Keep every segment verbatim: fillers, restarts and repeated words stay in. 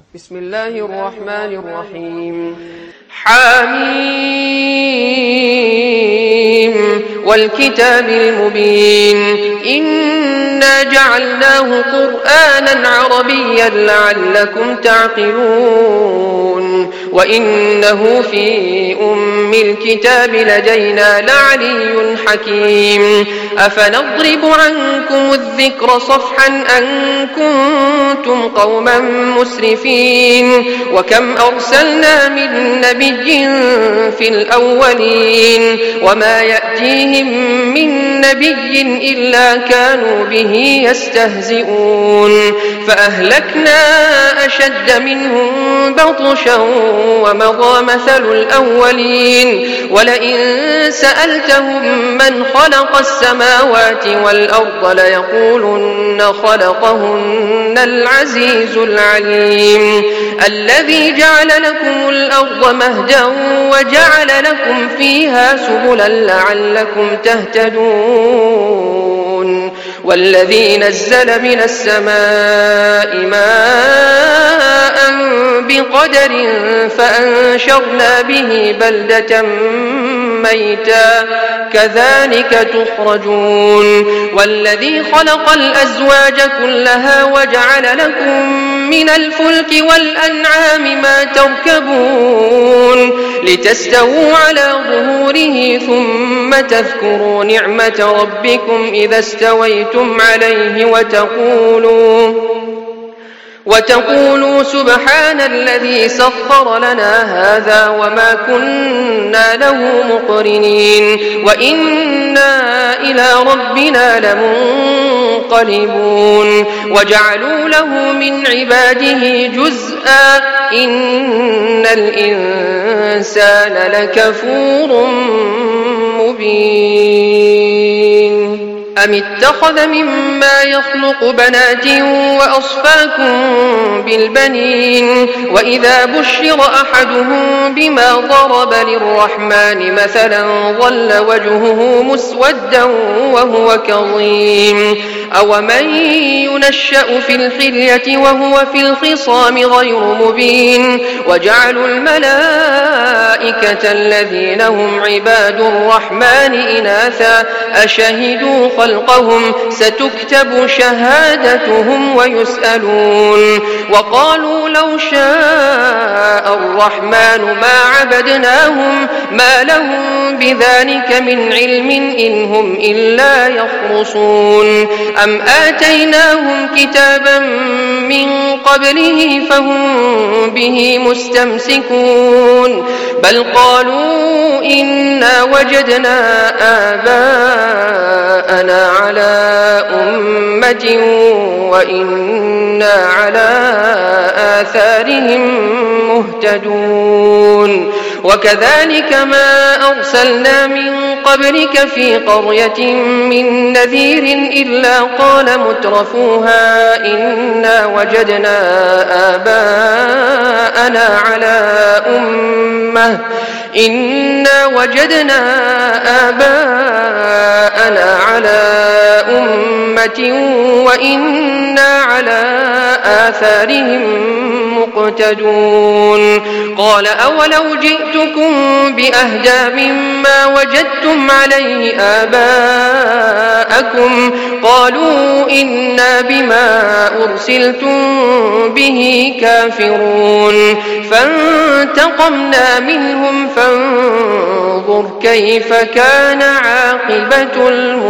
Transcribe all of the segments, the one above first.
بسم الله الرحمن الرحيم. حميم والكتاب المبين إنا جعلناه قرآنا عربيا لعلكم تعقلون وإنه في أم الكتاب لدينا لعلي حكيم. أفنضرب عنكم الذكر صفحا أن كنتم قوما مسرفين وكم أرسلنا من نبي في الأولين وما يأتيهم من نبي إلا كانوا به يستهزئون فأهلكنا أشد منهم بطشا ومضى مثل الأولين ولئن سألتهم من خلق السماوات والأرض ليقولن خلقهن العزيز العليم الذي جعل لكم الأرض مهدا وجعل لكم فيها سبلا لعلكم تهتدون والذي نزل من السماء ماء بقدر فأنشرنا به بلدة ميتا كذلك تخرجون والذي خلق الأزواج كلها وجعل لكم من الفلك والأنعام ما تركبون لتستووا على ظهوره ثم تذكروا نعمة ربكم إذا استويتم عليه وتقولوا وتقولوا سبحان الذي سخر لنا هذا وما كنا له مقرنين وإنا إلى ربنا لمنقلبون وجعلوا له من عباده جزءا إن الإنسان لكفور مبين. أم اتخذ مما يخلق بنات وأصفاكم بالبنين وإذا بشر أحدهم بما ضرب للرحمن مثلا ظل وجهه مسودا وهو كظيم أومن ينشأ في الحلية وهو في الخصام غير مبين وجعلوا الملائكة الذين هم عباد الرحمن إناثا أشهدوا خلقهم ستكتب شهادتهم ويسألون وقالوا لو شاء الرحمن ما عبدناهم ما لهم بذلك من علم إن هم إلا يخرصون أم آتيناهم كتابا من قبله فهم به مستمسكون بل قالوا إنا وجدنا آباءنا على أمة وإنا على آثارهم مهتدون وكذلك ما أرسلنا من قبلك في قرية من نذير إلا قال مترفوها إنا وجدنا آباءنا على أمة إنا وجدنا آباءنا على أمة وإنا على آثارهم مقتدون قال أولو جئتكم بأهدى مما وجدتم عليه آباءكم قالوا إنا بما أرسلتم به كافرون فانتقمنا منهم فانظر كيف كان عاقبة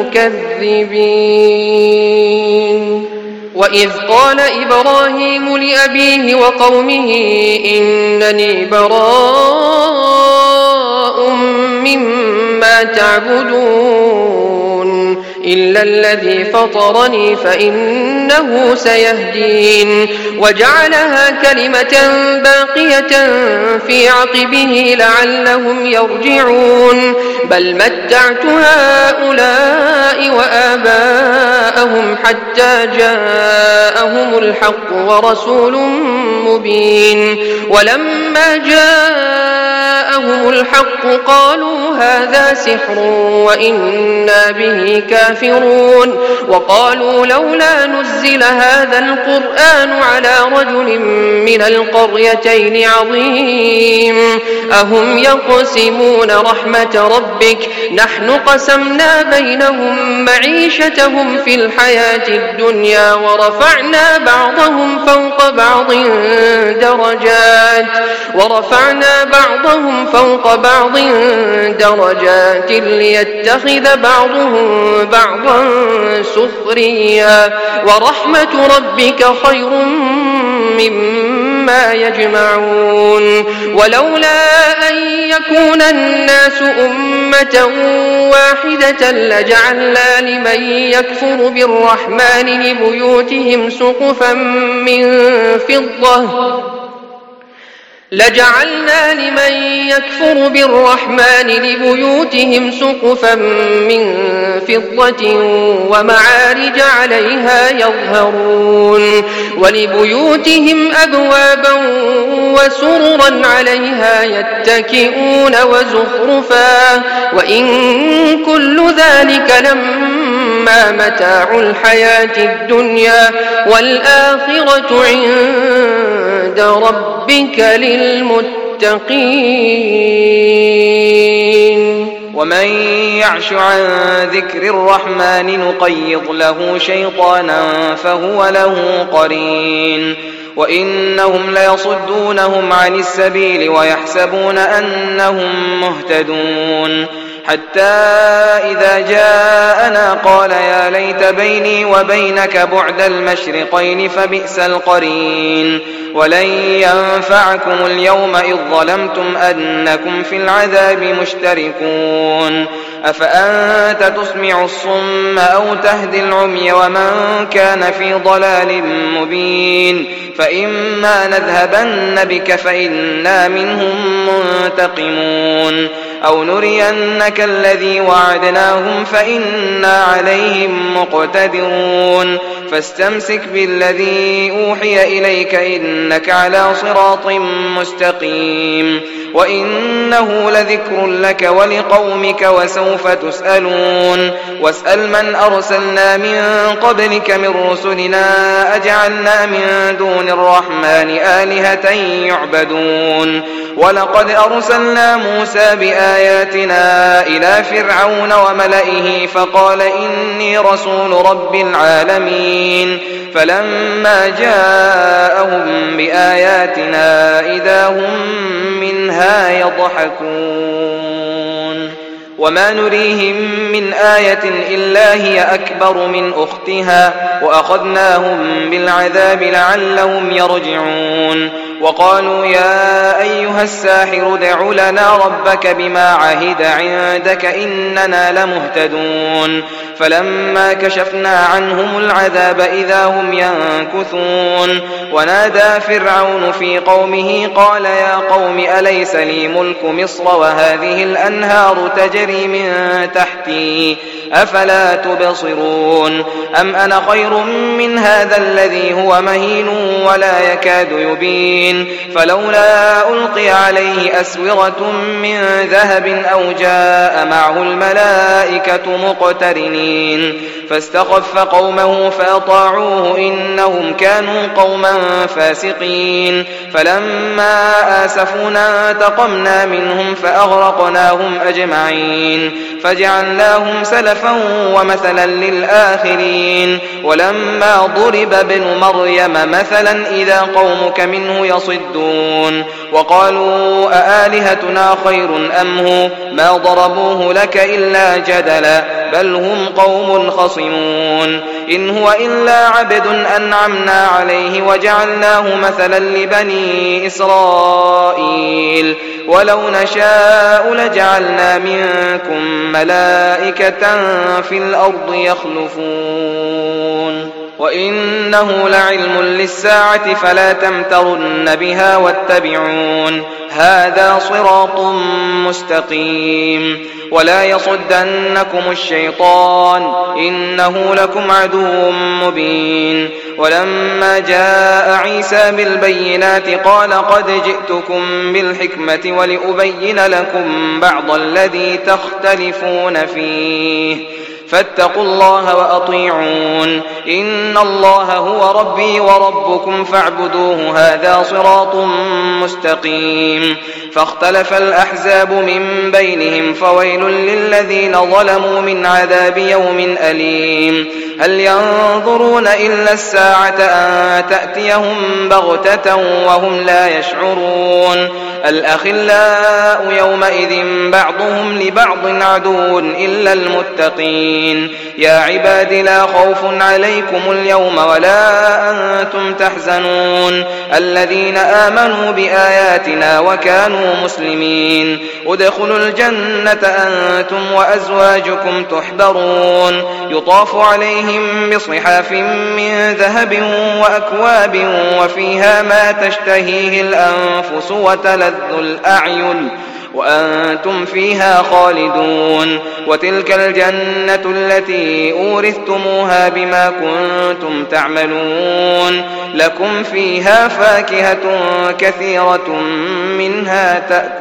المكذبين. وإذ قال إبراهيم لأبيه وقومه إنني براء مما تعبدون إلا الذي فطرني فإنه سيهدين وجعلها كلمة باقية في عقبه لعلهم يرجعون بل متعت هؤلاء وآباءهم حتى جاءهم الحق ورسول مبين ولما جاءهم جاءهم الحق قالوا هذا سحر وإنا به كافرون وقالوا لولا نزل هذا القرآن على رجل من القريتين عظيم أهم يقسمون رحمة ربك نحن قسمنا بينهم معيشتهم في الحياة الدنيا ورفعنا بعضهم فوق بعض درجات ورفعنا بعضهم فوق بعض درجات ليتخذ بعضهم بعضا سخريا ورحمة ربك خير مما يجمعون ولولا أن يكون الناس أمة واحدة لجعلنا لمن يكفر بالرحمن لبيوتهم سقفا من فضة لجعلنا لمن يكفر بالرحمن لبيوتهم سقفا من فضة ومعارج عليها يظهرون ولبيوتهم أبوابا وسررا عليها يتكئون وزخرفا وإن كل ذلك لما متاع الحياة الدنيا والآخرة عند ربك للمتقين ومن يعش عن ذكر الرحمن نقيض له شيطانا فهو له قرين وإنهم ليصدونهم عن السبيل ويحسبون أنهم مهتدون حتى إذا جاءنا قال يا ليت بيني وبينك بعد المشرقين فبئس القرين ولن ينفعكم اليوم إذ ظلمتم أنكم في العذاب مشتركون أفأنت تسمع الصم أو تهدي العمي ومن كان في ضلال مبين فإما نذهبن بك فإنا منهم منتقمون أو نرينك الذي وعدناهم فإنا عليهم مقتدرون فاستمسك بالذي أوحي إليك إنك على صراط مستقيم وإنه لذكر لك ولقومك وسوف تسألون واسأل من أرسلنا من قبلك من رسلنا أجعلنا من دون الرحمن آلهة يعبدون ولقد أرسلنا موسى بآياتنا إلى فرعون وملئه فقال إني رسول رب العالمين فلما جاءهم بآياتنا إذا هم منها يضحكون وما نريهم من آية إلا هي أكبر من أختها وأخذناهم بالعذاب لعلهم يرجعون وقالوا يا أيها الساحر ادع لنا ربك بما عهد عندك إننا لمهتدون فلما كشفنا عنهم العذاب إذا هم ينكثون ونادى فرعون في قومه قال يا قوم أليس لي ملك مصر وهذه الأنهار تجري من تحتي أفلا تبصرون أم أنا خير من هذا الذي هو مهين ولا يكاد يبين فلولا ألقي عليه أسورة من ذهب أو جاء معه الملائكة مقترنين فاستخف قومه فأطاعوه إنهم كانوا قوما فاسقين فلما آسفونا انتقمنا منهم فأغرقناهم أجمعين فجعلناهم سلفا ومثلا للآخرين ولما ضرب ابن مريم مثلا إذا قومك منه يصدون وقالوا أآلهتنا خير أم هو ما ضربوه لك إلا جدلا بل هم قوم خصمون إن هو إلا عبد أنعمنا عليه وجعلناه مثلا لبني إسرائيل ولو نشاء لجعلنا منكم ملائكة في الأرض يخلفون وإنه لعلم للساعة فلا تمترن بها واتبعون هذا صراط مستقيم ولا يصدنكم الشيطان إنه لكم عدو مبين ولما جاء عيسى بالبينات قال قد جئتكم بالحكمة ولأبين لكم بعض الذي تختلفون فيه فاتقوا الله وأطيعون إن الله هو ربي وربكم فاعبدوه هذا صراط مستقيم فاختلف الأحزاب من بينهم فويل للذين ظلموا من عذاب يوم أليم هل ينظرون إلا الساعة أن تأتيهم بغتة وهم لا يشعرون الأخلاء يومئذ بعضهم لبعض عدو إلا المتقين يا عباد لا خوف عليكم اليوم ولا أنتم تحزنون الذين آمنوا بآياتنا وكانوا مسلمين ادخلوا الجنة أنتم وأزواجكم تحبرون يطاف عليهم بصحاف من ذهب وأكواب وفيها ما تشتهيه الأنفس وتلذ الأعين وأنتم فيها خالدون وتلك الجنة التي أورثتموها بما كنتم تعملون لكم فيها فاكهة كثيرة منها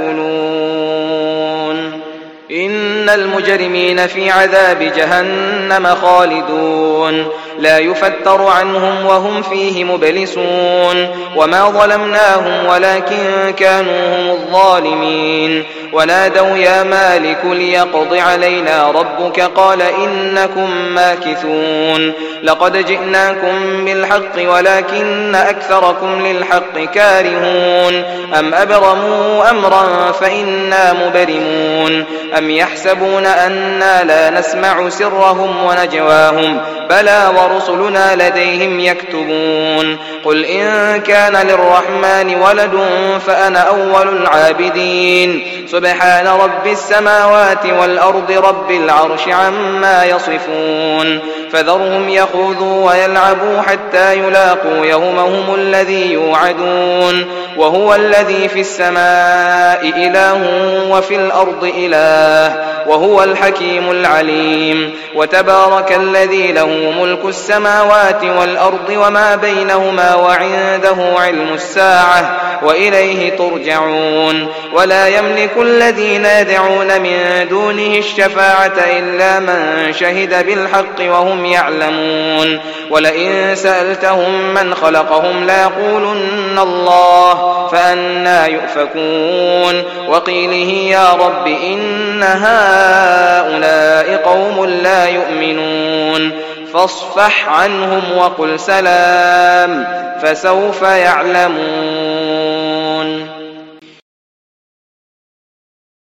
تأكلون إن المجرمين في عذاب جهنم خالدون لا يفتر عنهم وهم فيه مبلسون وما ظلمناهم ولكن كانوا هم الظالمين ونادوا يا مالك ليقض علينا ربك قال إنكم ماكثون لقد جئناكم بالحق ولكن أكثركم للحق كارهون أم أبرموا أمرا فإنا مبرمون أم يحسبون أنا لا نسمع سرهم ونجواهم بلى ورسلنا لديهم يكتبون قل إن كان للرحمن ولد فأنا أول العابدين سبحان رب السماوات والأرض رب العرش عما يصفون فذرهم يخوضوا ويلعبوا حتى يلاقوا يومهم الذي يوعدون وهو الذي في السماء إله وفي الأرض إله وهو الحكيم العليم وتبارك الذي له ملك السماوات والأرض وما بينهما وعنده علم الساعة وإليه ترجعون ولا يملك الذين يدعون من دونه الشفاعة إلا من شهد بالحق وهم يعلمون ولئن سألتهم من خلقهم ليقولن الله فأنى يؤفكون وقيله يا رب إن هؤلاء قوم لا يؤمنون فاصفح عنهم وقل سلام فسوف يعلمون.